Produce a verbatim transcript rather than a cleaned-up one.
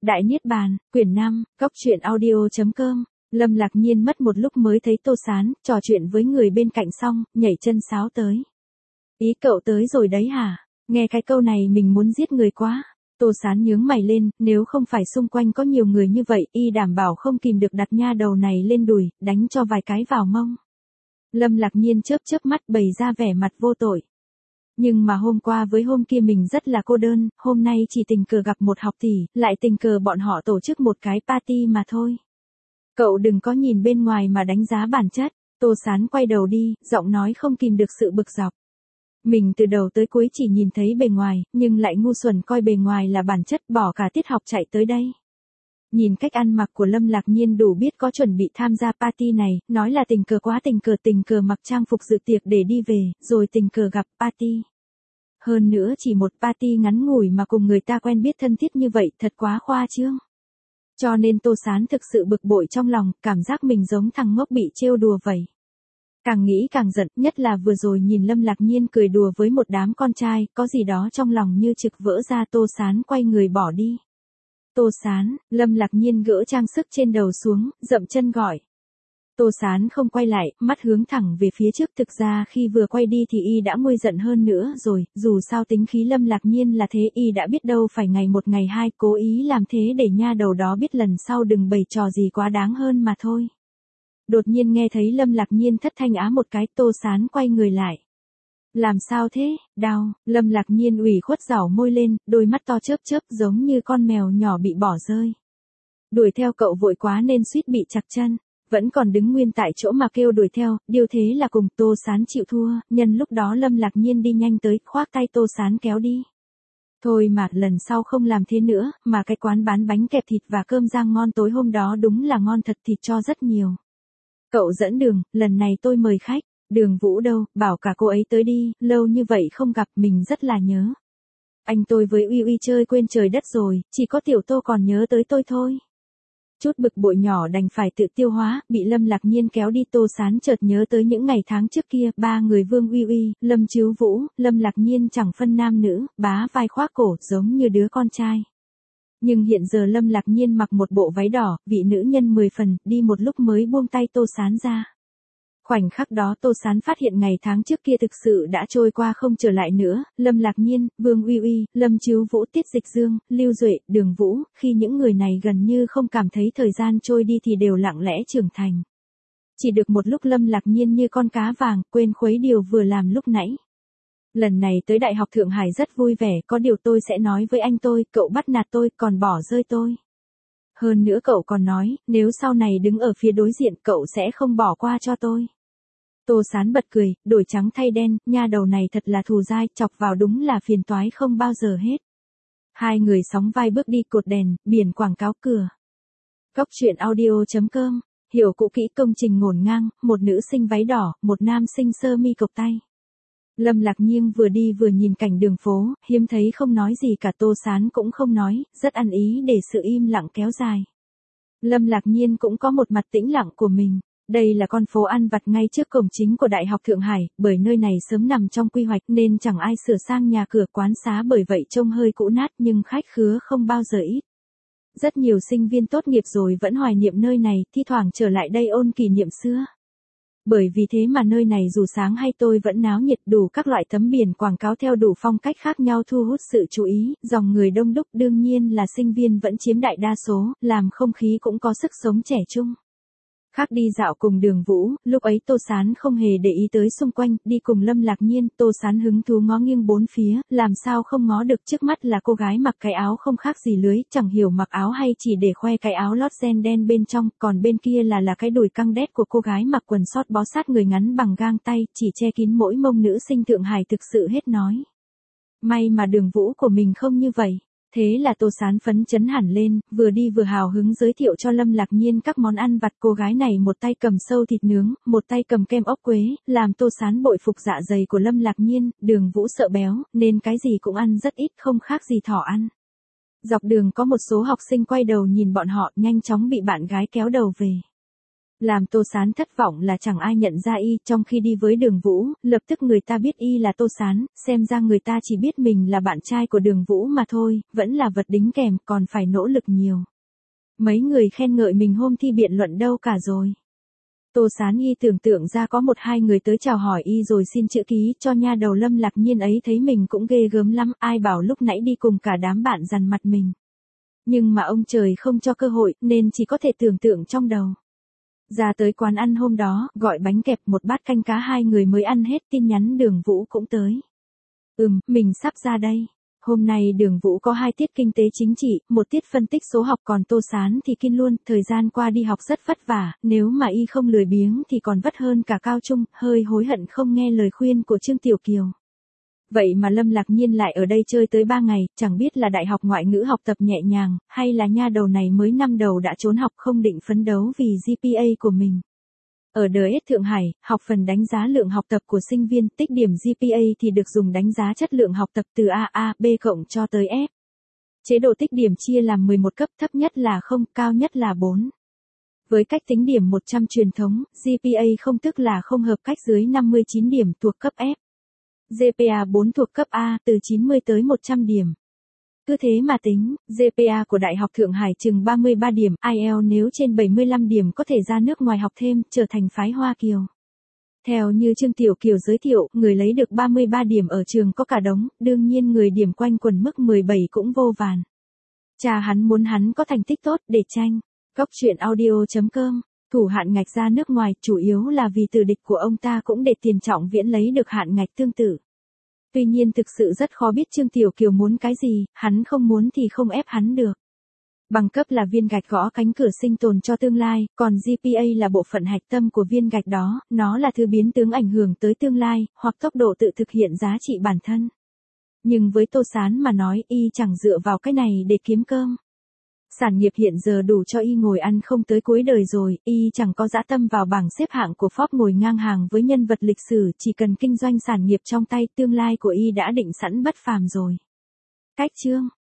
Đại Niết Bàn, quyển năm, góc truyện audio chấm com. Lâm Lạc Nhiên mất một lúc mới thấy Tô Sán, trò chuyện với người bên cạnh xong, nhảy chân sáo tới. Ý cậu tới rồi đấy hả? Nghe cái câu này mình muốn giết người quá. Tô Sán nhướng mày lên, nếu không phải xung quanh có nhiều người như vậy, y đảm bảo không kìm được đặt nha đầu này lên đùi, đánh cho vài cái vào mông. Lâm Lạc Nhiên chớp chớp mắt bày ra vẻ mặt vô tội. Nhưng mà hôm qua với hôm kia mình rất là cô đơn, hôm nay chỉ tình cờ gặp một học tỷ, lại tình cờ bọn họ tổ chức một cái party mà thôi. Cậu đừng có nhìn bên ngoài mà đánh giá bản chất. Tô Sán quay đầu đi, giọng nói không kìm được sự bực dọc. Mình từ đầu tới cuối chỉ nhìn thấy bề ngoài, nhưng lại ngu xuẩn coi bề ngoài là bản chất, bỏ cả tiết học chạy tới đây. Nhìn cách ăn mặc của Lâm Lạc Nhiên đủ biết có chuẩn bị tham gia party này, nói là tình cờ quá tình cờ tình cờ mặc trang phục dự tiệc để đi về, rồi tình cờ gặp party. Hơn nữa chỉ một party ngắn ngủi mà cùng người ta quen biết thân thiết như vậy thật quá khoa trương. Cho nên Tô Sán thực sự bực bội trong lòng, cảm giác mình giống thằng ngốc bị trêu đùa vậy. Càng nghĩ càng giận, nhất là vừa rồi nhìn Lâm Lạc Nhiên cười đùa với một đám con trai, có gì đó trong lòng như trực vỡ ra. Tô Sán quay người bỏ đi. Tô Sán, Lâm Lạc Nhiên gỡ trang sức trên đầu xuống, dậm chân gọi. Tô Sán không quay lại, mắt hướng thẳng về phía trước. Thực ra khi vừa quay đi thì y đã nguôi giận hơn nữa rồi, dù sao tính khí Lâm Lạc Nhiên là thế, y đã biết đâu phải ngày một ngày hai, cố ý làm thế để nha đầu đó biết lần sau đừng bày trò gì quá đáng hơn mà thôi. Đột nhiên nghe thấy Lâm Lạc Nhiên thất thanh á một cái, Tô Sán quay người lại. Làm sao thế, đau? Lâm Lạc Nhiên ủy khuất rảo môi lên, đôi mắt to chớp chớp giống như con mèo nhỏ bị bỏ rơi. Đuổi theo cậu vội quá nên suýt bị chặt chân, vẫn còn đứng nguyên tại chỗ mà kêu đuổi theo, điều thế là cùng. Tô Sán chịu thua, nhân lúc đó Lâm Lạc Nhiên đi nhanh tới, khoác tay Tô Sán kéo đi. Thôi mà, lần sau không làm thế nữa, mà cái quán bán bánh kẹp thịt và cơm rang ngon tối hôm đó đúng là ngon thật, thịt cho rất nhiều. Cậu dẫn đường, lần này tôi mời khách. Đường Vũ đâu, bảo cả cô ấy tới đi, lâu như vậy không gặp mình rất là nhớ. Anh tôi với Uy Uy chơi quên trời đất rồi, chỉ có Tiểu Tô còn nhớ tới tôi thôi. Chút bực bội nhỏ đành phải tự tiêu hóa, bị Lâm Lạc Nhiên kéo đi. Tô Sán chợt nhớ tới những ngày tháng trước kia, ba người Vương Uy Uy, Lâm Chiếu Vũ, Lâm Lạc Nhiên chẳng phân nam nữ, bá vai khoác cổ giống như đứa con trai. Nhưng hiện giờ Lâm Lạc Nhiên mặc một bộ váy đỏ, vị nữ nhân mười phần, đi một lúc mới buông tay Tô Sán ra. Khoảnh khắc đó Tô Sán phát hiện ngày tháng trước kia thực sự đã trôi qua không trở lại nữa. Lâm Lạc Nhiên, Vương Uy Uy, Lâm Chiếu Vũ, Tiết Dịch Dương, Lưu Duệ, Đường Vũ, khi những người này gần như không cảm thấy thời gian trôi đi thì đều lặng lẽ trưởng thành. Chỉ được một lúc Lâm Lạc Nhiên như con cá vàng, quên khuấy điều vừa làm lúc nãy. Lần này tới Đại học Thượng Hải rất vui vẻ, có điều tôi sẽ nói với anh tôi, cậu bắt nạt tôi, còn bỏ rơi tôi. Hơn nữa cậu còn nói, nếu sau này đứng ở phía đối diện cậu sẽ không bỏ qua cho tôi. Tô Sán bật cười, đổi trắng thay đen, nha đầu này thật là thù dai, chọc vào đúng là phiền toái không bao giờ hết. Hai người sóng vai bước đi, cột đèn, biển quảng cáo cửa. Góc truyện audio chấm com, hiểu cũ kỹ công trình ngổn ngang, một nữ sinh váy đỏ, một nam sinh sơ mi cộc tay. Lâm Lạc Nhiên vừa đi vừa nhìn cảnh đường phố, hiếm thấy không nói gì cả. Tô Sán cũng không nói, rất ăn ý để sự im lặng kéo dài. Lâm Lạc Nhiên cũng có một mặt tĩnh lặng của mình. Đây là con phố ăn vặt ngay trước cổng chính của Đại học Thượng Hải, bởi nơi này sớm nằm trong quy hoạch nên chẳng ai sửa sang nhà cửa quán xá, bởi vậy trông hơi cũ nát nhưng khách khứa không bao giờ ít. Rất nhiều sinh viên tốt nghiệp rồi vẫn hoài niệm nơi này, thi thoảng trở lại đây ôn kỷ niệm xưa. Bởi vì thế mà nơi này dù sáng hay tối vẫn náo nhiệt, đủ các loại tấm biển quảng cáo theo đủ phong cách khác nhau thu hút sự chú ý, dòng người đông đúc, đương nhiên là sinh viên vẫn chiếm đại đa số, làm không khí cũng có sức sống trẻ trung. Khác đi dạo cùng Đường Vũ, lúc ấy Tô Sán không hề để ý tới xung quanh, đi cùng Lâm Lạc Nhiên, Tô Sán hứng thú ngó nghiêng bốn phía, làm sao không ngó được. Trước mắt là cô gái mặc cái áo không khác gì lưới, chẳng hiểu mặc áo hay chỉ để khoe cái áo lót ren đen bên trong, còn bên kia là là cái đùi căng đét của cô gái mặc quần sót bó sát người ngắn bằng gang tay, chỉ che kín mỗi mông. Nữ sinh Thượng Hải thực sự hết nói. May mà Đường Vũ của mình không như vậy. Thế là Tô Sán phấn chấn hẳn lên, vừa đi vừa hào hứng giới thiệu cho Lâm Lạc Nhiên các món ăn vặt. Cô gái này một tay cầm sâu thịt nướng, một tay cầm kem ốc quế, làm Tô Sán bội phục dạ dày của Lâm Lạc Nhiên. Đường Vũ sợ béo, nên cái gì cũng ăn rất ít, không khác gì thỏ ăn. Dọc đường có một số học sinh quay đầu nhìn bọn họ, nhanh chóng bị bạn gái kéo đầu về. Làm Tô Sán thất vọng là chẳng ai nhận ra y, trong khi đi với Đường Vũ, lập tức người ta biết y là Tô Sán, xem ra người ta chỉ biết mình là bạn trai của Đường Vũ mà thôi, vẫn là vật đính kèm, còn phải nỗ lực nhiều. Mấy người khen ngợi mình hôm thi biện luận đâu cả rồi. Tô Sán y tưởng tượng ra có một hai người tới chào hỏi y rồi xin chữ ký cho nha đầu Lâm Lạc Nhiên ấy, thấy mình cũng ghê gớm lắm, ai bảo lúc nãy đi cùng cả đám bạn dằn mặt mình. Nhưng mà ông trời không cho cơ hội, nên chỉ có thể tưởng tượng trong đầu. Ra tới quán ăn hôm đó, gọi bánh kẹp một bát canh cá, hai người mới ăn hết, tin nhắn Đường Vũ cũng tới. Ừm, mình sắp ra đây. Hôm nay Đường Vũ có hai tiết kinh tế chính trị, một tiết phân tích số học, còn Tô Sán thì kinh luôn, thời gian qua đi học rất vất vả, nếu mà y không lười biếng thì còn vất hơn cả cao trung, hơi hối hận không nghe lời khuyên của Trương Tiểu Kiều. Vậy mà Lâm Lạc Nhiên lại ở đây chơi tới ba ngày, chẳng biết là đại học ngoại ngữ học tập nhẹ nhàng, hay là nha đầu này mới năm đầu đã trốn học không định phấn đấu vì giê pê a của mình. Ở đê ét Thượng Hải, học phần đánh giá lượng học tập của sinh viên, tích điểm giê pê a thì được dùng đánh giá chất lượng học tập từ a a, B cộng cho tới F. Chế độ tích điểm chia làm mười một cấp, thấp nhất là không, cao nhất là bốn. Với cách tính điểm một trăm truyền thống, giê pê a không tức là không hợp cách dưới năm mươi chín điểm thuộc cấp F. giê pê a bốn thuộc cấp A, từ chín mươi tới một trăm điểm. Cứ thế mà tính, giê pê a của Đại học Thượng Hải chừng ba mươi ba điểm, ai eo nếu trên bảy mươi lăm điểm có thể ra nước ngoài học thêm, trở thành phái Hoa Kiều. Theo như Trương Tiểu Kiều giới thiệu, người lấy được ba mươi ba điểm ở trường có cả đống, đương nhiên người điểm quanh quẩn mức mười bảy cũng vô vàn. Cha hắn muốn hắn có thành tích tốt để tranh. Góc truyện audio chấm com, thủ hạn ngạch ra nước ngoài, chủ yếu là vì từ địch của ông ta cũng để Tiền Trọng Viễn lấy được hạn ngạch tương tự. Tuy nhiên thực sự rất khó biết Trương Tiểu Kiều muốn cái gì, hắn không muốn thì không ép hắn được. Bằng cấp là viên gạch gõ cánh cửa sinh tồn cho tương lai, còn giê pê a là bộ phận hạch tâm của viên gạch đó, nó là thứ biến tướng ảnh hưởng tới tương lai, hoặc tốc độ tự thực hiện giá trị bản thân. Nhưng với Tô Sán mà nói, y chẳng dựa vào cái này để kiếm cơm. Sản nghiệp hiện giờ đủ cho y ngồi ăn không tới cuối đời rồi, y chẳng có dã tâm vào bảng xếp hạng của Forbes ngồi ngang hàng với nhân vật lịch sử, chỉ cần kinh doanh sản nghiệp trong tay, tương lai của y đã định sẵn bất phàm rồi. Cách chương